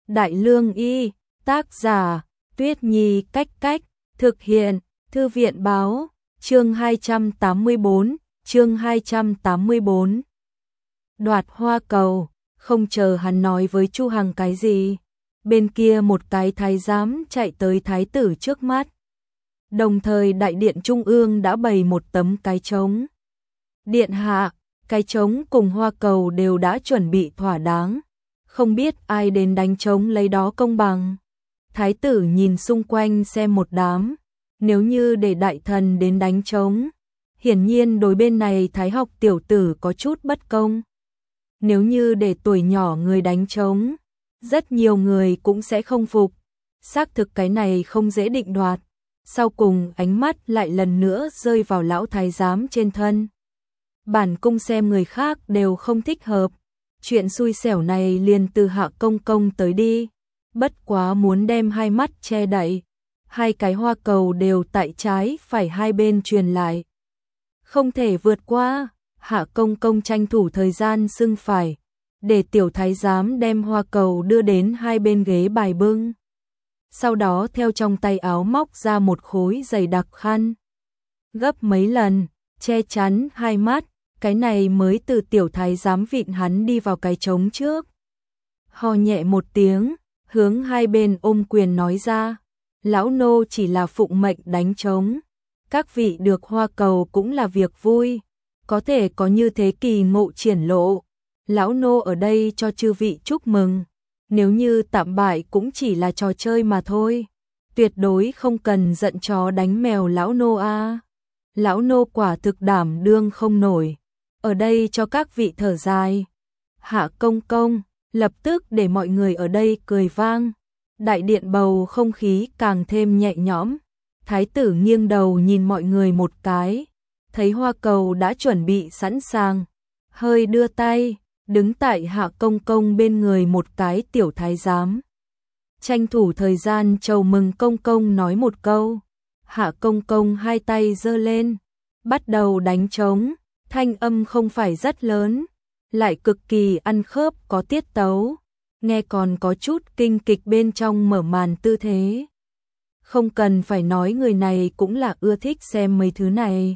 Đại Lương Y, tác giả, Tuyết Nhi Cách Cách, thực hiện, Thư viện Báo, chương 284, chương 284. Đoạt hoa cầu, không chờ hắn nói với Chu Hằng cái gì. Bên kia một cái thái giám chạy tới thái tử trước mắt. Đồng thời đại điện trung ương đã bày một tấm cái trống. Điện hạ, cái trống cùng hoa cầu đều đã chuẩn bị thỏa đáng. Không biết ai đến đánh trống lấy đó công bằng. Thái tử nhìn xung quanh xem một đám. Nếu như để đại thần đến đánh trống, hiển nhiên đối bên này thái học tiểu tử có chút bất công. Nếu như để tuổi nhỏ người đánh trống, rất nhiều người cũng sẽ không phục. Xác thực cái này không dễ định đoạt. Sau cùng ánh mắt lại lần nữa rơi vào lão thái giám trên thân. Bản cung xem người khác đều không thích hợp. Chuyện xui xẻo này liền từ Hạ công công tới đi. Bất quá muốn đem hai mắt che đậy. Hai cái hoa cầu đều tại trái phải hai bên truyền lại. Không thể vượt qua. Hạ công công tranh thủ thời gian xưng phải. Để tiểu thái giám đem hoa cầu đưa đến hai bên ghế bài bưng. Sau đó theo trong tay áo móc ra một khối dày đặc khăn. Gấp mấy lần, che chắn hai mắt. Cái này mới từ tiểu thái giám vịn hắn đi vào cái trống trước. Ho nhẹ một tiếng, hướng hai bên ôm quyền nói ra. Lão nô chỉ là phụng mệnh đánh trống. Các vị được hoa cầu cũng là việc vui. Có thể có như thế kỳ ngộ triển lộ. Lão nô ở đây cho chư vị chúc mừng. Nếu như tạm bại cũng chỉ là trò chơi mà thôi. Tuyệt đối không cần giận chó đánh mèo lão nô a. Lão nô quả thực đảm đương không nổi. Ở đây cho các vị thở dài. Hạ công công, lập tức để mọi người ở đây cười vang. Đại điện bầu không khí càng thêm nhẹ nhõm. Thái tử nghiêng đầu nhìn mọi người một cái. Thấy hoa cầu đã chuẩn bị sẵn sàng. Hơi đưa tay, đứng tại Hạ công công bên người một cái tiểu thái giám. Tranh thủ thời gian chầu mừng công công nói một câu. Hạ công công hai tay giơ lên. Bắt đầu đánh trống. Thanh âm không phải rất lớn, lại cực kỳ ăn khớp có tiết tấu, nghe còn có chút kinh kịch bên trong mở màn tư thế. Không cần phải nói người này cũng là ưa thích xem mấy thứ này.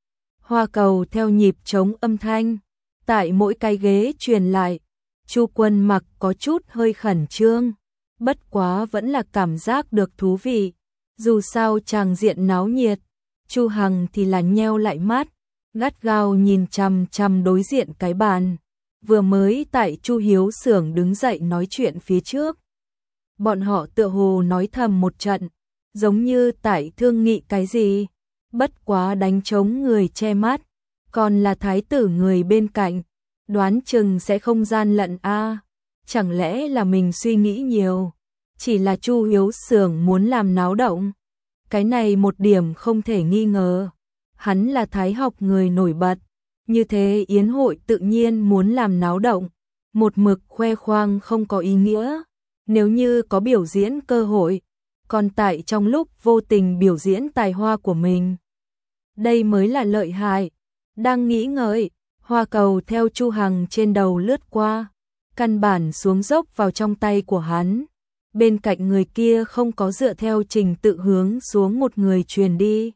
Hoa cầu theo nhịp trống âm thanh, tại mỗi cái ghế truyền lại, Chu Quân Mặc có chút hơi khẩn trương, bất quá vẫn là cảm giác được thú vị. Dù sao tràng diện náo nhiệt, Chu Hằng thì là nheo lại mắt. Gắt gao nhìn chằm chằm đối diện cái bàn. Vừa mới tại Chu Hiếu Xưởng đứng dậy nói chuyện phía trước. Bọn họ tựa hồ nói thầm một trận, giống như tại thương nghị cái gì. Bất quá đánh trống người che mắt, còn là thái tử người bên cạnh. Đoán chừng sẽ không gian lận a. Chẳng lẽ là mình suy nghĩ nhiều. Chỉ là Chu Hiếu Xưởng muốn làm náo động. Cái này một điểm không thể nghi ngờ. Hắn là thái học người nổi bật, như thế yến hội tự nhiên muốn làm náo động, một mực khoe khoang không có ý nghĩa. Nếu như có biểu diễn cơ hội, còn tại trong lúc vô tình biểu diễn tài hoa của mình. Đây mới là lợi hại. Đang nghĩ ngợi, hoa cầu theo Chu Hằng trên đầu lướt qua, căn bản xuống dốc vào trong tay của hắn. Bên cạnh người kia không có dựa theo trình tự hướng xuống một người truyền đi,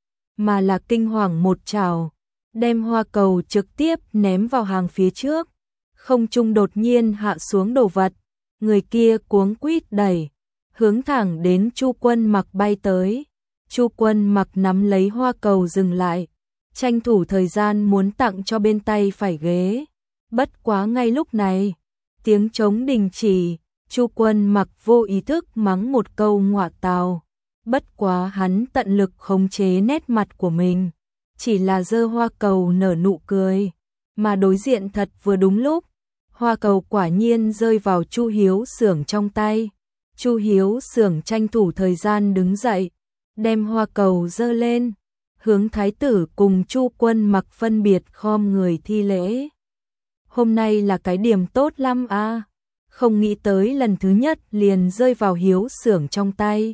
mà là kinh hoàng một trảo, đem hoa cầu trực tiếp ném vào hàng phía trước. Không trung đột nhiên hạ xuống đồ vật, người kia cuống quýt đẩy, hướng thẳng đến Chu Quân Mặc bay tới. Chu Quân Mặc nắm lấy hoa cầu dừng lại, tranh thủ thời gian muốn tặng cho bên tay phải ghế. Bất quá ngay lúc này, tiếng trống đình chỉ, Chu Quân Mặc vô ý thức mắng một câu ngọa tào. Bất quá hắn tận lực khống chế nét mặt của mình, chỉ là giơ hoa cầu nở nụ cười, mà đối diện thật vừa đúng lúc, hoa cầu quả nhiên rơi vào Chu Hiếu Xưởng trong tay. Chu Hiếu Xưởng tranh thủ thời gian đứng dậy, đem hoa cầu giơ lên, hướng thái tử cùng Chu Quân Mặc phân biệt khom người thi lễ. Hôm nay là cái điểm tốt lắm a, không nghĩ tới lần thứ nhất liền rơi vào Hiếu Xưởng trong tay.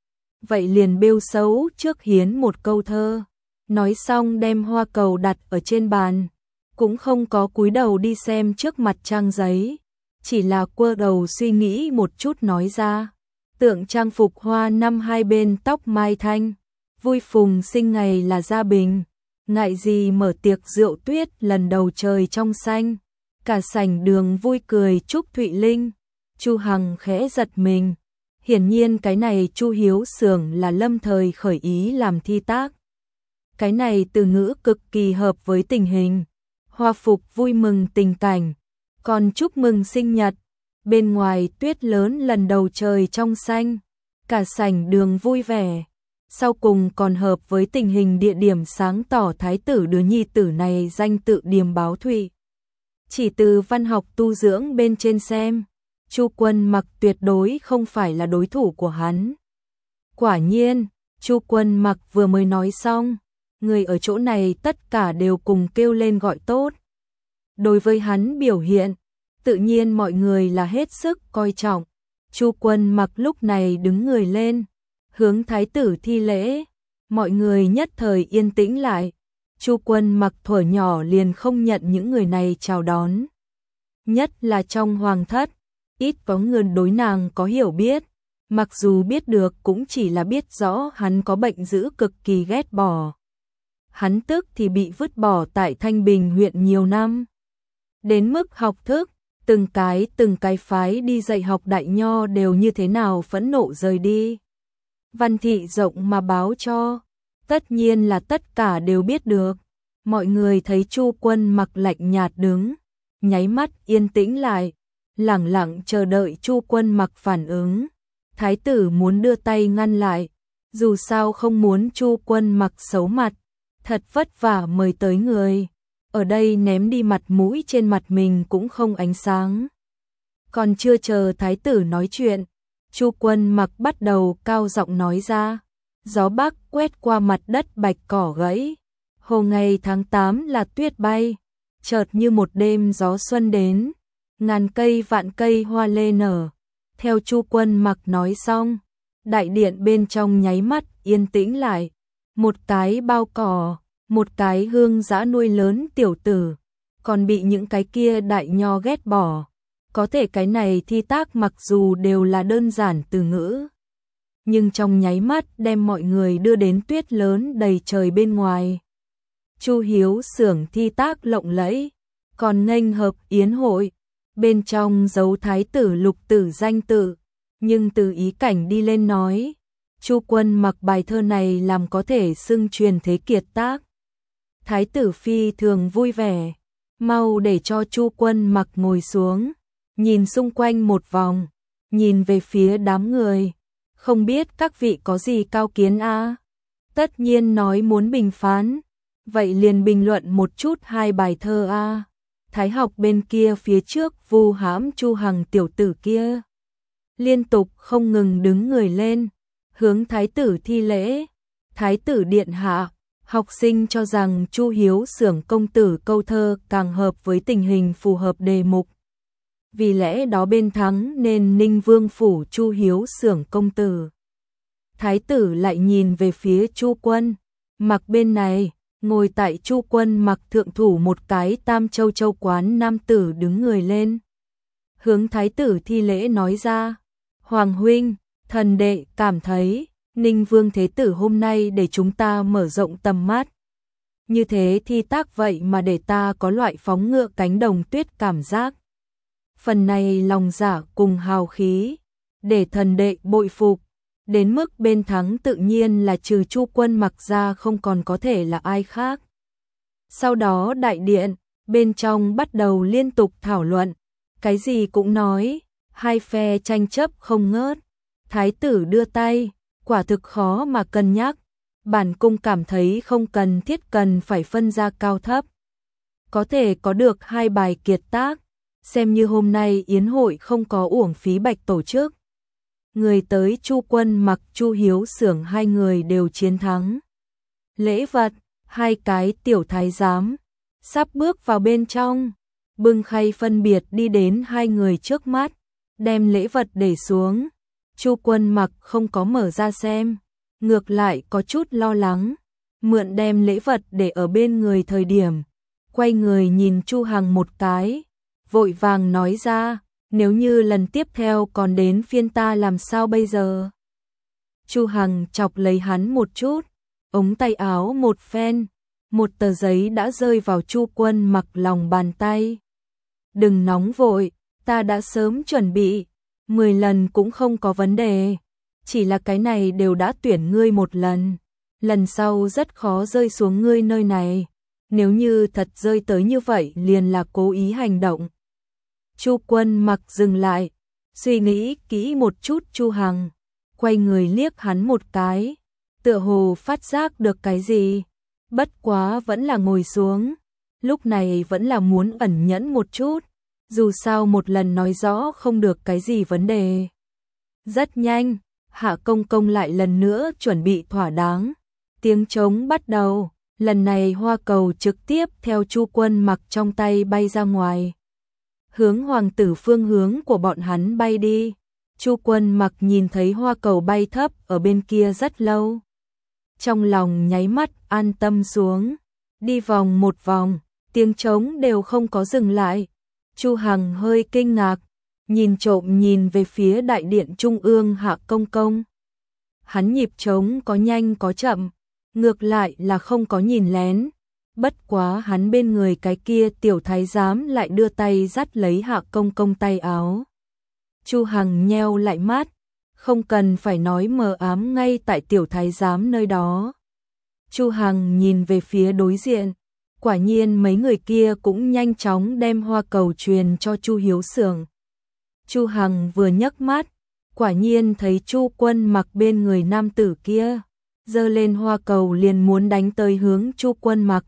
Vậy liền bêu xấu trước hiến một câu thơ. Nói xong đem hoa cầu đặt ở trên bàn, cũng không có cúi đầu đi xem trước mặt trang giấy, chỉ là quơ đầu suy nghĩ một chút nói ra. Tượng trang phục hoa năm hai bên tóc mai thanh, vui phùng sinh ngày là gia bình, ngại gì mở tiệc rượu tuyết lần đầu trời trong xanh, cả sảnh đường vui cười chúc Thụy Linh. Chu Hằng khẽ giật mình, hiển nhiên cái này Chu Hiếu Xưởng là lâm thời khởi ý làm thi tác. Cái này từ ngữ cực kỳ hợp với tình hình, hoa phục vui mừng tình cảnh, còn chúc mừng sinh nhật, bên ngoài tuyết lớn lần đầu trời trong xanh, cả sảnh đường vui vẻ. Sau cùng còn hợp với tình hình địa điểm sáng tỏ thái tử đứa nhi tử này danh tự Điềm Báo Thụy. Chỉ từ văn học tu dưỡng bên trên xem, Chu Quân Mặc tuyệt đối không phải là đối thủ của hắn. Quả nhiên, Chu Quân Mặc vừa mới nói xong, người ở chỗ này tất cả đều cùng kêu lên gọi tốt. Đối với hắn biểu hiện, tự nhiên mọi người là hết sức coi trọng. Chu Quân Mặc lúc này đứng người lên, hướng thái tử thi lễ, mọi người nhất thời yên tĩnh lại. Chu Quân Mặc thuở nhỏ liền không nhận những người này chào đón. Nhất là trong hoàng thất, ít có người đối nàng có hiểu biết, mặc dù biết được cũng chỉ là biết rõ hắn có bệnh dữ cực kỳ ghét bỏ. Hắn tức thì bị vứt bỏ tại Thanh Bình huyện nhiều năm. Đến mức học thức, từng cái phái đi dạy học đại nho đều như thế nào phẫn nộ rời đi. Văn thị rộng mà báo cho, tất nhiên là tất cả đều biết được. Mọi người thấy Chu Quân Mặc lạnh nhạt đứng, nháy mắt yên tĩnh lại, lẳng lặng chờ đợi Chu Quân Mặc phản ứng. Thái tử muốn đưa tay ngăn lại, dù sao không muốn Chu Quân Mặc xấu mặt, thật vất vả mời tới người, ở đây ném đi mặt mũi trên mặt mình cũng không ánh sáng. Còn chưa chờ thái tử nói chuyện, Chu Quân Mặc bắt đầu cao giọng nói ra, gió bắc quét qua mặt đất bạch cỏ gãy, hồ ngày tháng 8 là tuyết bay, chợt như một đêm gió xuân đến, ngàn cây vạn cây hoa lê nở. Theo Chu Quân Mặc nói xong, đại điện bên trong nháy mắt yên tĩnh lại, một cái bao cỏ, một cái hương dã nuôi lớn tiểu tử, còn bị những cái kia đại nho ghét bỏ. Có thể cái này thi tác mặc dù đều là đơn giản từ ngữ, nhưng trong nháy mắt đem mọi người đưa đến tuyết lớn đầy trời bên ngoài. Chu Hiếu Xưởng thi tác lộng lẫy, còn nghênh hợp yến hội, bên trong giấu thái tử Lục Tử danh tự, nhưng từ ý cảnh đi lên nói, Chu Quân Mặc bài thơ này làm có thể xưng truyền thế kiệt tác. Thái tử phi thường vui vẻ, mau để cho Chu Quân Mặc ngồi xuống, nhìn xung quanh một vòng, nhìn về phía đám người, không biết các vị có gì cao kiến a? Tất nhiên nói muốn bình phán, vậy liền bình luận một chút hai bài thơ a. Thái học bên kia phía trước vu hãm Chu Hằng tiểu tử kia, liên tục không ngừng đứng người lên, hướng thái tử thi lễ. Thái tử điện hạ, học sinh cho rằng Chu Hiếu Xưởng công tử câu thơ càng hợp với tình hình phù hợp đề mục. Vì lẽ đó bên thắng nên Ninh Vương phủ Chu Hiếu Xưởng công tử. Thái tử lại nhìn về phía Chu Quân Mặc bên này, ngồi tại Chu Quân Mặc thượng thủ một cái Tam Châu Châu quán nam tử đứng người lên, hướng thái tử thi lễ nói ra, Hoàng huynh, thần đệ cảm thấy Ninh Vương Thế Tử hôm nay để chúng ta mở rộng tầm mắt. Như thế thi tác vậy mà để ta có loại phóng ngựa cánh đồng tuyết cảm giác. Phần này lòng dạ cùng hào khí, để thần đệ bội phục. Đến mức bên thắng tự nhiên là trừ Chu Quân Mặc ra không còn có thể là ai khác. Sau đó đại điện, bên trong bắt đầu liên tục thảo luận, cái gì cũng nói, hai phe tranh chấp không ngớt. Thái tử đưa tay, quả thực khó mà cân nhắc, bản cung cảm thấy không cần thiết cần phải phân ra cao thấp. Có thể có được hai bài kiệt tác, xem như hôm nay yến hội không có uổng phí bạch tổ chức. Người tới Chu Quân Mặc Chu Hiếu Xưởng hai người đều chiến thắng. Lễ vật, hai cái tiểu thái giám, sắp bước vào bên trong, bưng khay phân biệt đi đến hai người trước mắt, đem lễ vật để xuống. Chu Quân Mặc không có mở ra xem, ngược lại có chút lo lắng, mượn đem lễ vật để ở bên người thời điểm, quay người nhìn Chu Hằng một cái, vội vàng nói ra, nếu như lần tiếp theo còn đến phiên ta làm sao bây giờ? Chu Hằng chọc lấy hắn một chút, ống tay áo một phen, một tờ giấy đã rơi vào Chu Quân Mặc lòng bàn tay. Đừng nóng vội, ta đã sớm chuẩn bị, 10 lần cũng không có vấn đề, chỉ là cái này đều đã tuyển ngươi một lần, lần sau rất khó rơi xuống ngươi nơi này, nếu như thật rơi tới như vậy liền là cố ý hành động. Chu Quân Mặc dừng lại, suy nghĩ kỹ một chút Chu Hằng, quay người liếc hắn một cái, tựa hồ phát giác được cái gì, bất quá vẫn là ngồi xuống, lúc này vẫn là muốn ẩn nhẫn một chút, dù sao một lần nói rõ không được cái gì vấn đề. Rất nhanh, Hạ Công Công lại lần nữa chuẩn bị thỏa đáng, tiếng trống bắt đầu, lần này hoa cầu trực tiếp theo Chu Quân Mặc trong tay bay ra ngoài, hướng hoàng tử phương hướng của bọn hắn bay đi. Chu Quân Mặc nhìn thấy hoa cầu bay thấp ở bên kia rất lâu, trong lòng nháy mắt an tâm xuống, đi vòng một vòng, tiếng trống đều không có dừng lại. Chu Hằng hơi kinh ngạc, nhìn trộm nhìn về phía đại điện trung ương Hạ Công Công. Hắn nhịp trống có nhanh có chậm, ngược lại là không có nhìn lén, bất quá hắn bên người cái kia tiểu thái giám lại đưa tay dắt lấy Hạ Công Công tay áo. Chu Hằng nheo lại mắt, không cần phải nói mờ ám ngay tại tiểu thái giám nơi đó. Chu Hằng nhìn về phía đối diện, quả nhiên mấy người kia cũng nhanh chóng đem hoa cầu truyền cho Chu Hiếu Xưởng. Chu Hằng vừa nhấc mắt, quả nhiên thấy Chu Quân Mặc bên người nam tử kia, giơ lên hoa cầu liền muốn đánh tới hướng Chu Quân Mặc.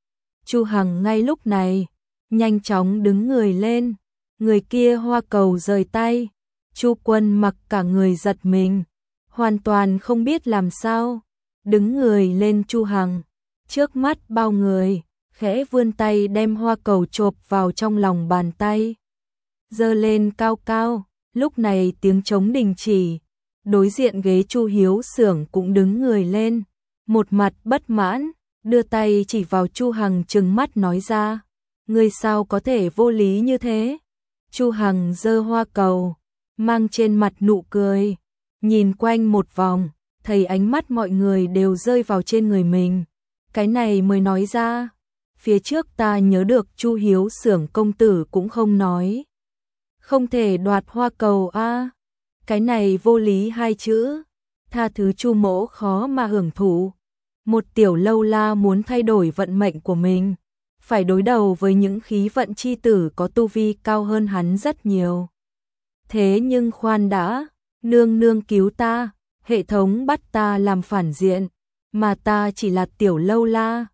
Chu Hằng ngay lúc này, nhanh chóng đứng người lên, người kia hoa cầu rời tay, Chu Quân Mặc cả người giật mình, hoàn toàn không biết làm sao, đứng người lên Chu Hằng, trước mắt bao người, khẽ vươn tay đem hoa cầu chộp vào trong lòng bàn tay, giơ lên cao cao. Lúc này tiếng trống đình chỉ, đối diện ghế Chu Hiếu Xưởng cũng đứng người lên, một mặt bất mãn, đưa tay chỉ vào Chu Hằng trừng mắt nói ra, ngươi sao có thể vô lý như thế? Chu Hằng giơ hoa cầu, mang trên mặt nụ cười, nhìn quanh một vòng, thấy ánh mắt mọi người đều rơi vào trên người mình, cái này mới nói ra, phía trước ta nhớ được Chu Hiếu Xưởng công tử cũng không nói, không thể đoạt hoa cầu a, cái này vô lý hai chữ, tha thứ Chu mỗ khó mà hưởng thụ. Một tiểu lâu la muốn thay đổi vận mệnh của mình, phải đối đầu với những khí vận chi tử có tu vi cao hơn hắn rất nhiều. Thế nhưng khoan đã, nương nương cứu ta, hệ thống bắt ta làm phản diện, mà ta chỉ là tiểu lâu la,